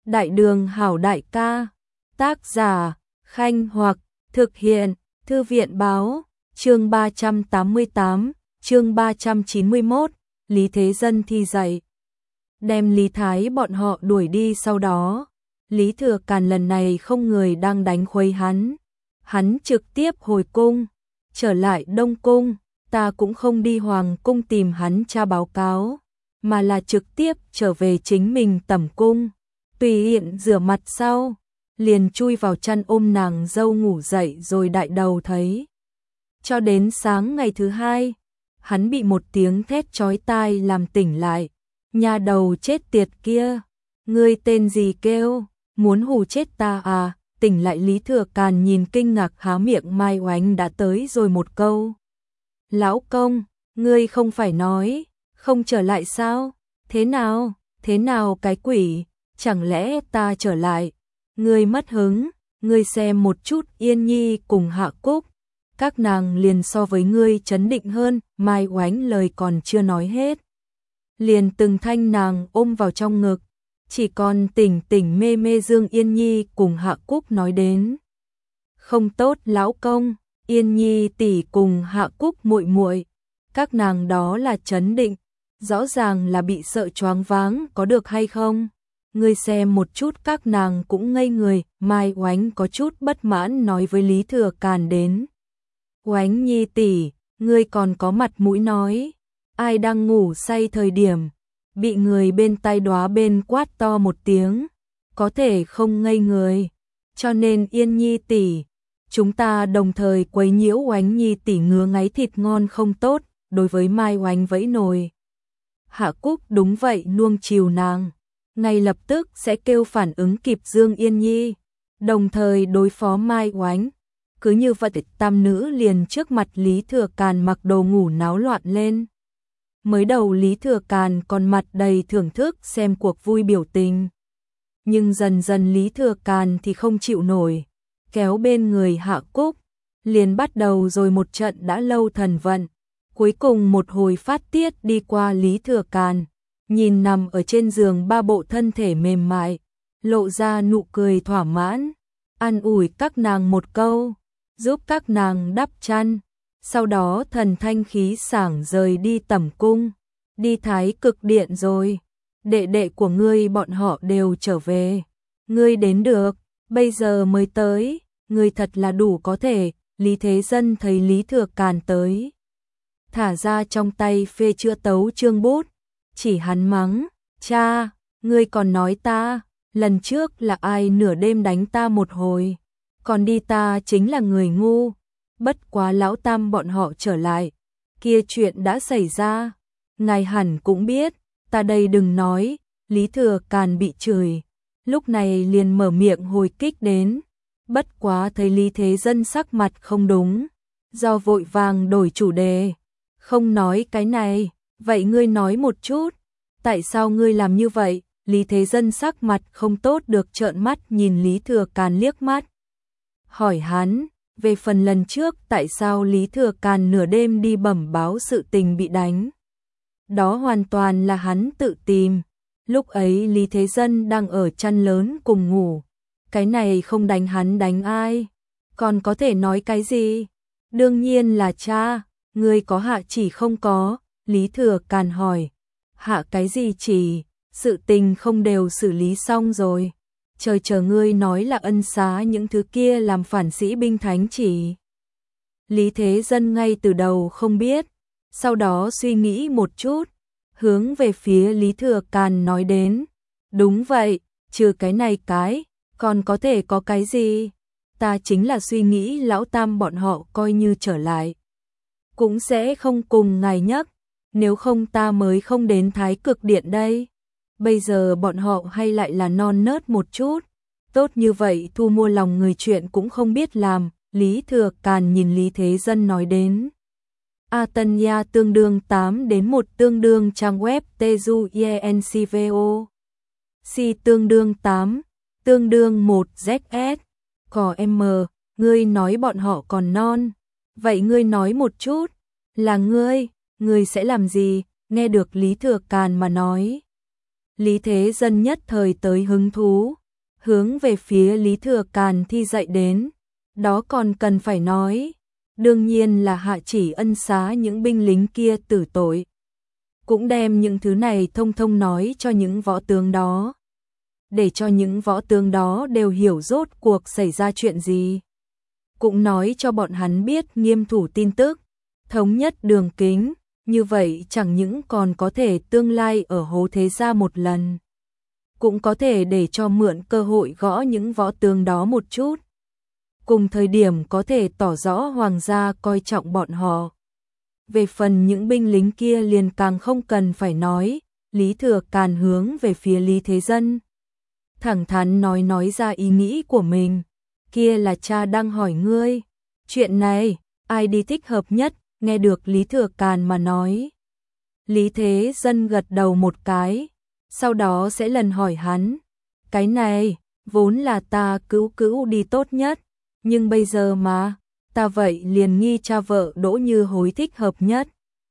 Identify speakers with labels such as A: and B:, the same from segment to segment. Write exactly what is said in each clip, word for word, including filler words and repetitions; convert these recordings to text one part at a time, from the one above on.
A: Đại đường hảo đại ca. Tác giả Khanh Hoặc. Thực hiện Thư viện báo. Chương ba trăm tám mươi tám. Chương ba trăm chín mươi mốt. Lý Thế Dân thi dạy. Đem Lý Thái bọn họ đuổi đi. Sau đó Lý Thừa Càn lần này không người đang đánh khuấy hắn. Hắn trực tiếp hồi cung, trở lại Đông Cung. Ta cũng không đi Hoàng Cung tìm hắn tra báo cáo, mà là trực tiếp trở về chính mình tẩm cung. Tùy tiện rửa mặt sau, liền chui vào chăn ôm nàng dâu ngủ dậy rồi đại đầu thấy. Cho đến sáng ngày thứ hai, hắn bị một tiếng thét chói tai làm tỉnh lại. Nhà đầu chết tiệt kia, ngươi tên gì kêu, muốn hù chết ta à? Tỉnh lại Lý Thừa Càn nhìn kinh ngạc há miệng. Mai Oánh đã tới rồi một câu. Lão công, ngươi không phải nói không trở lại sao? Thế nào, thế nào cái quỷ, chẳng lẽ ta trở lại? Ngươi mất hứng, ngươi xem một chút Yên Nhi cùng Hạ Cúc, các nàng liền so với ngươi trấn định hơn. Mai Oánh lời còn chưa nói hết, liền từng thanh nàng ôm vào trong ngực. Chỉ còn tỉnh tỉnh mê mê Dương Yên Nhi cùng Hạ Cúc nói đến. Không tốt lão công, Yên Nhi tỷ cùng Hạ Cúc muội muội, các nàng đó là trấn định, rõ ràng là bị sợ choáng váng, có được hay không? Ngươi xem một chút các nàng cũng ngây người. Mai Oánh có chút bất mãn nói với Lý Thừa Càn đến. Oánh Nhi tỷ, ngươi còn có mặt mũi nói, ai đang ngủ say thời điểm bị người bên tai đóa bên quát to một tiếng, có thể không ngây người. Cho nên Yên Nhi tỷ, chúng ta đồng thời quấy nhiễu Oánh Nhi tỷ ngứa ngáy thịt ngon không tốt. Đối với Mai Oánh vẫy nồi. Hạ Cúc đúng vậy nuông chiều nàng, ngay lập tức sẽ kêu phản ứng kịp Dương Yên Nhi, đồng thời đối phó Mai Oánh. Cứ như vậy tam nữ liền trước mặt Lý Thừa Càn mặc đồ ngủ náo loạn lên. Mới đầu Lý Thừa Càn còn mặt đầy thưởng thức xem cuộc vui biểu tình, nhưng dần dần Lý Thừa Càn thì không chịu nổi, kéo bên người Hạ Cúc, liền bắt đầu rồi một trận đã lâu thần vận. Cuối cùng một hồi phát tiết đi qua. Lý Thừa Càn nhìn nằm ở trên giường ba bộ thân thể mềm mại, lộ ra nụ cười thỏa mãn, an ủi các nàng một câu, giúp các nàng đắp chăn. Sau đó thần thanh khí sảng rời đi tẩm cung. Đi Thái Cực Điện rồi, đệ đệ của ngươi bọn họ đều trở về. Ngươi đến được, bây giờ mới tới, ngươi thật là đủ có thể. Lý Thế Dân thấy Lý Thừa Càn tới, thả ra trong tay phê chữa tấu chương bút, chỉ hắn mắng, cha, ngươi còn nói ta, lần trước là ai nửa đêm đánh ta một hồi, còn đi ta chính là người ngu. Bất quá lão tam bọn họ trở lại, kia chuyện đã xảy ra, ngài hẳn cũng biết, ta đây đừng nói. Lý Thừa Càn bị chửi, lúc này liền mở miệng hồi kích đến. Bất quá thấy Lý Thế Dân sắc mặt không đúng, do vội vàng đổi chủ đề. Không nói cái này, vậy ngươi nói một chút, tại sao ngươi làm như vậy? Lý Thế Dân sắc mặt không tốt được trợn mắt nhìn Lý Thừa Càn liếc mắt, hỏi hắn. Về phần lần trước tại sao Lý Thừa Càn nửa đêm đi bẩm báo sự tình bị đánh, đó hoàn toàn là hắn tự tìm. Lúc ấy Lý Thế Dân đang ở chăn lớn cùng ngủ, cái này không đánh hắn đánh ai? Còn có thể nói cái gì? Đương nhiên là cha, ngươi có hạ chỉ không có? Lý Thừa Càn hỏi. Hạ cái gì chỉ? Sự tình không đều xử lý xong rồi. Trời chờ ngươi nói là ân xá những thứ kia làm phản sĩ binh thánh chỉ. Lý Thế Dân ngay từ đầu không biết, sau đó suy nghĩ một chút, hướng về phía Lý Thừa Càn nói đến. Đúng vậy, trừ cái này cái, còn có thể có cái gì? Ta chính là suy nghĩ lão tam bọn họ coi như trở lại, cũng sẽ không cùng ngài nhắc, nếu không ta mới không đến Thái Cực Điện đây. Bây giờ bọn họ hay lại là non nớt một chút, tốt như vậy thu mua lòng người chuyện cũng không biết làm. Lý Thừa Càn nhìn Lý Thế Dân nói đến. A Tân Nha tương đương tám đến một tương đương trang web Teju Yencvo. Si tương đương tám, tương đương một Z S. Cò M, ngươi nói bọn họ còn non. Vậy ngươi nói một chút, là ngươi, ngươi sẽ làm gì? Nghe được Lý Thừa Càn mà nói, Lý Thế Dân nhất thời tới hứng thú, hướng về phía Lý Thừa Càn thi dạy đến, đó còn cần phải nói, đương nhiên là hạ chỉ ân xá những binh lính kia tử tội. Cũng đem những thứ này thông thông nói cho những võ tướng đó, để cho những võ tướng đó đều hiểu rốt cuộc xảy ra chuyện gì. Cũng nói cho bọn hắn biết nghiêm thủ tin tức, thống nhất đường kính, như vậy chẳng những còn có thể tương lai ở hố thế gia một lần, cũng có thể để cho mượn cơ hội gõ những võ tướng đó một chút. Cùng thời điểm có thể tỏ rõ hoàng gia coi trọng bọn họ. Về phần những binh lính kia liền càng không cần phải nói, Lý Thừa Càn hướng về phía Lý Thế Dân, thẳng thắn nói nói ra ý nghĩ của mình, kia là cha đang hỏi ngươi, chuyện này, ai đi thích hợp nhất, nghe được Lý Thừa Càn mà nói. Lý Thế Dân gật đầu một cái, sau đó sẽ lần hỏi hắn, cái này, vốn là ta cứu cứu đi tốt nhất, nhưng bây giờ mà, ta vậy liền nghi cha vợ Đỗ Như Hối thích hợp nhất.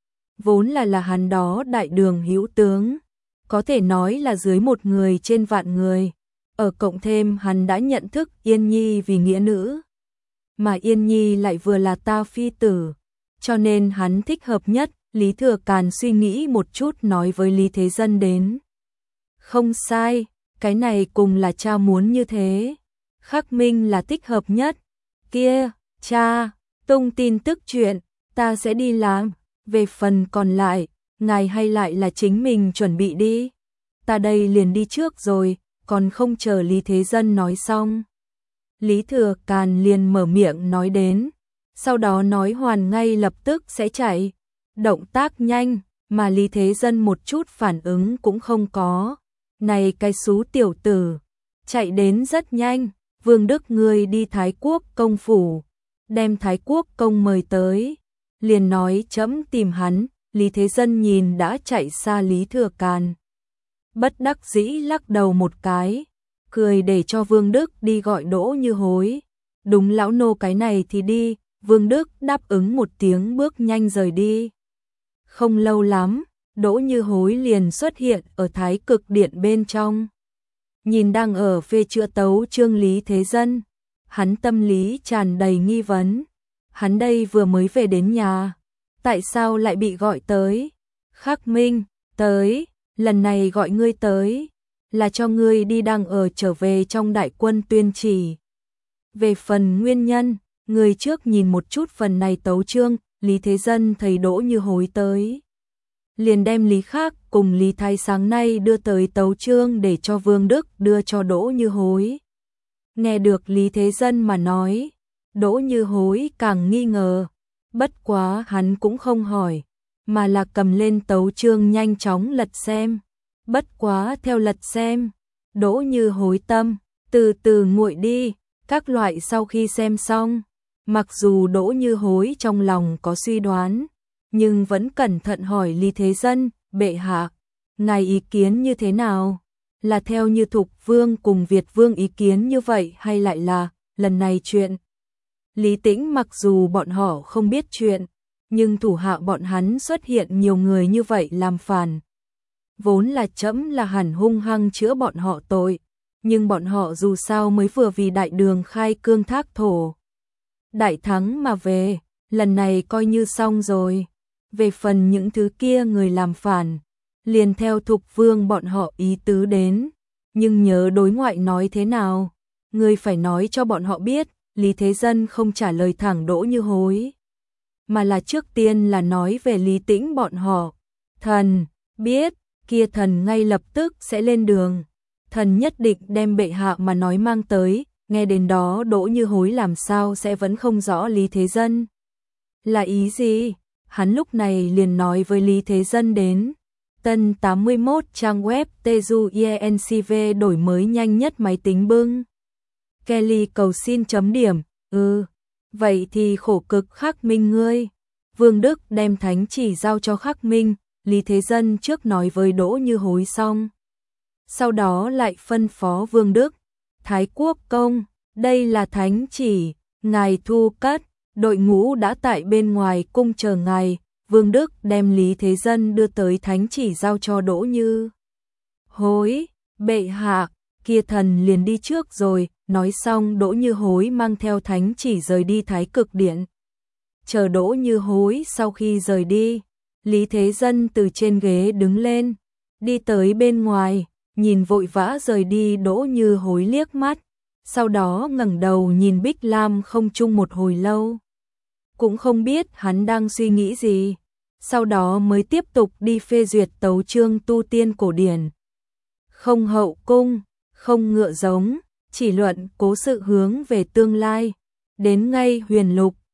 A: Vốn là là hắn đó đại đường hữu tướng, có thể nói là dưới một người trên vạn người, ở cộng thêm hắn đã nhận thức Yên Nhi vì nghĩa nữ, mà Yên Nhi lại vừa là ta phi tử, cho nên hắn thích hợp nhất. Lý Thừa Càn suy nghĩ một chút nói với Lý Thế Dân đến. Không sai, cái này cùng là cha muốn như thế. Khắc Minh là thích hợp nhất. Kia, cha, tung tin tức chuyện, ta sẽ đi làm. Về phần còn lại, ngài hay lại là chính mình chuẩn bị đi. Ta đây liền đi trước rồi, còn không chờ Lý Thế Dân nói xong. Lý Thừa Càn liền mở miệng nói đến, sau đó nói hoàn ngay lập tức sẽ chạy. Động tác nhanh, mà Lý Thế Dân một chút phản ứng cũng không có. Này cái xú tiểu tử, chạy đến rất nhanh, Vương Đức ngươi đi Thái Quốc công phủ, đem Thái Quốc công mời tới, liền nói chấm tìm hắn. Lý Thế Dân nhìn đã chạy xa Lý Thừa Càn, bất đắc dĩ lắc đầu một cái, cười để cho Vương Đức đi gọi Đỗ Như Hối. Đúng lão nô cái này thì đi. Vương Đức đáp ứng một tiếng bước nhanh rời đi. Không lâu lắm, Đỗ Như Hối liền xuất hiện ở Thái Cực Điện bên trong. Nhìn đang ở phê chữa tấu chương Lý Thế Dân, hắn tâm lý tràn đầy nghi vấn. Hắn đây vừa mới về đến nhà, tại sao lại bị gọi tới? Khắc Minh, tới, lần này gọi ngươi tới, là cho ngươi đi đang ở trở về trong đại quân tuyên chỉ. Về phần nguyên nhân, người trước nhìn một chút phần này tấu chương. Lý Thế Dân thấy Đỗ Như Hối tới, liền đem Lý Khác cùng Lý Thái sáng nay đưa tới tấu chương để cho Vương Đức đưa cho Đỗ Như Hối. Nghe được Lý Thế Dân mà nói, Đỗ Như Hối càng nghi ngờ, bất quá hắn cũng không hỏi, mà là cầm lên tấu chương nhanh chóng lật xem. Bất quá theo lật xem, Đỗ Như Hối tâm từ từ nguội đi, các loại sau khi xem xong. Mặc dù Đỗ Như Hối trong lòng có suy đoán, nhưng vẫn cẩn thận hỏi Lý Thế Dân, bệ hạ, ngài ý kiến như thế nào? Là theo như Thục Vương cùng Việt Vương ý kiến như vậy hay lại là, lần này chuyện? Lý Tĩnh mặc dù bọn họ không biết chuyện, nhưng thủ hạ bọn hắn xuất hiện nhiều người như vậy làm phản. Vốn là trẫm là hẳn hung hăng chữa bọn họ tội, nhưng bọn họ dù sao mới vừa vì đại đường khai cương thác thổ. Đại thắng mà về, lần này coi như xong rồi. Về phần những thứ kia người làm phản, liền theo Thục Vương bọn họ ý tứ đến. Nhưng nhớ đối ngoại nói thế nào, người phải nói cho bọn họ biết. Lý Thế Dân không trả lời thẳng Đỗ Như Hối, mà là trước tiên là nói về Lý Tĩnh bọn họ. Thần, biết, kia thần ngay lập tức sẽ lên đường. Thần nhất định đem bệ hạ mà nói mang tới. Nghe đến đó Đỗ Như Hối làm sao sẽ vẫn không rõ Lý Thế Dân là ý gì. Hắn lúc này liền nói với Lý Thế Dân đến. Tân tám mươi mốt trang web Teju i en xê vê đổi mới nhanh nhất máy tính bưng. Kelly cầu xin chấm điểm. Ừ, vậy thì khổ cực Khắc Minh ngươi. Vương Đức đem thánh chỉ giao cho Khắc Minh. Lý Thế Dân trước nói với Đỗ Như Hối xong, sau đó lại phân phó Vương Đức. Thái Quốc công, đây là thánh chỉ, ngài thu cất, đội ngũ đã tại bên ngoài cung chờ ngài. Vương Đức đem Lý Thế Dân đưa tới thánh chỉ giao cho Đỗ Như Hối, bệ hạ, kia thần liền đi trước rồi, nói xong Đỗ Như Hối mang theo thánh chỉ rời đi Thái Cực Điện. Chờ Đỗ Như Hối sau khi rời đi, Lý Thế Dân từ trên ghế đứng lên, đi tới bên ngoài, nhìn vội vã rời đi Đỗ Như Hối liếc mắt, sau đó ngẩng đầu nhìn Bích Lam không trung một hồi lâu. Cũng không biết hắn đang suy nghĩ gì, sau đó mới tiếp tục đi phê duyệt tấu chương tu tiên cổ điển. Không hậu cung, không ngựa giống, chỉ luận cố sự hướng về tương lai, đến ngay huyền lục,